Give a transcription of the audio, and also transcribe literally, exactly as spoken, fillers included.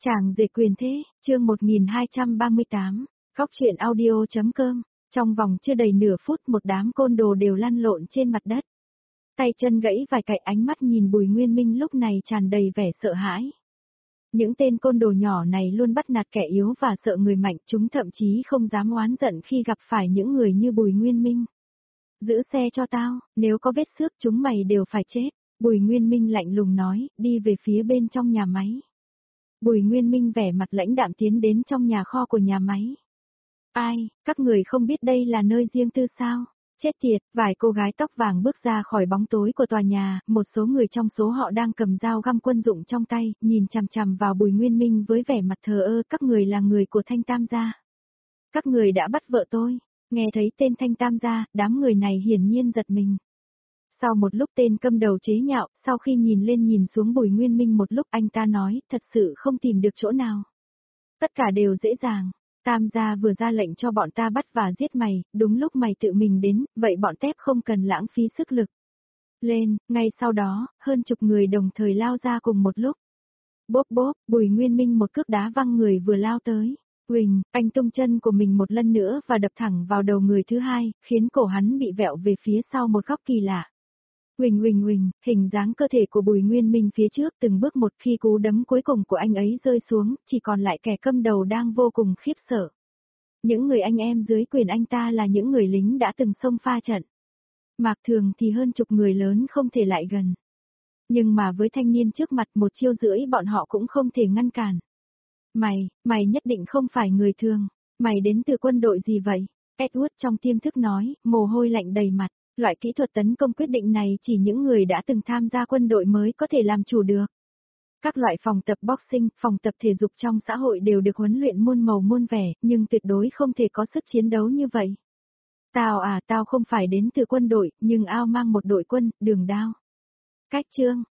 Chàng rể quyền thế, chương một nghìn hai trăm ba mươi tám, Góc truyện audio.com, trong vòng chưa đầy nửa phút một đám côn đồ đều lăn lộn trên mặt đất. Tay chân gãy vài cạnh, ánh mắt nhìn Bùi Nguyên Minh lúc này tràn đầy vẻ sợ hãi. Những tên côn đồ nhỏ này luôn bắt nạt kẻ yếu và sợ người mạnh, chúng thậm chí không dám oán giận khi gặp phải những người như Bùi Nguyên Minh. Giữ xe cho tao, nếu có vết xước chúng mày đều phải chết, Bùi Nguyên Minh lạnh lùng nói, đi về phía bên trong nhà máy. Bùi Nguyên Minh vẻ mặt lãnh đạm tiến đến trong nhà kho của nhà máy. Ai, các người không biết đây là nơi riêng tư sao? Chết tiệt, vài cô gái tóc vàng bước ra khỏi bóng tối của tòa nhà, một số người trong số họ đang cầm dao găm quân dụng trong tay, nhìn chằm chằm vào Bùi Nguyên Minh với vẻ mặt thờ ơ, các người là người của Thanh Tam gia. Các người đã bắt vợ tôi, nghe thấy tên Thanh Tam gia, đám người này hiển nhiên giật mình. Sau một lúc tên câm đầu chế nhạo, sau khi nhìn lên nhìn xuống Bùi Nguyên Minh một lúc anh ta nói, thật sự không tìm được chỗ nào. Tất cả đều dễ dàng, Tam gia vừa ra lệnh cho bọn ta bắt và giết mày, đúng lúc mày tự mình đến, vậy bọn tép không cần lãng phí sức lực. Lên, ngay sau đó, hơn chục người đồng thời lao ra cùng một lúc. Bốp bốp, Bùi Nguyên Minh một cước đá văng người vừa lao tới. Huỳnh, anh tung chân của mình một lần nữa và đập thẳng vào đầu người thứ hai, khiến cổ hắn bị vẹo về phía sau một góc kỳ lạ. Huỳnh huỳnh huỳnh, hình dáng cơ thể của Bùi Nguyên Minh phía trước từng bước một, khi cú đấm cuối cùng của anh ấy rơi xuống, chỉ còn lại kẻ câm đầu đang vô cùng khiếp sợ. Những người anh em dưới quyền anh ta là những người lính đã từng xông pha trận. Mạc thường thì hơn chục người lớn không thể lại gần. Nhưng mà với thanh niên trước mặt một chiêu rưỡi bọn họ cũng không thể ngăn cản. Mày, mày nhất định không phải người thường, mày đến từ quân đội gì vậy? Edward trong tiềm thức nói, mồ hôi lạnh đầy mặt. Loại kỹ thuật tấn công quyết định này chỉ những người đã từng tham gia quân đội mới có thể làm chủ được. Các loại phòng tập boxing, phòng tập thể dục trong xã hội đều được huấn luyện muôn màu muôn vẻ, nhưng tuyệt đối không thể có sức chiến đấu như vậy. Tao à, tao không phải đến từ quân đội, nhưng ao mang một đội quân, đường đao. Cách chương,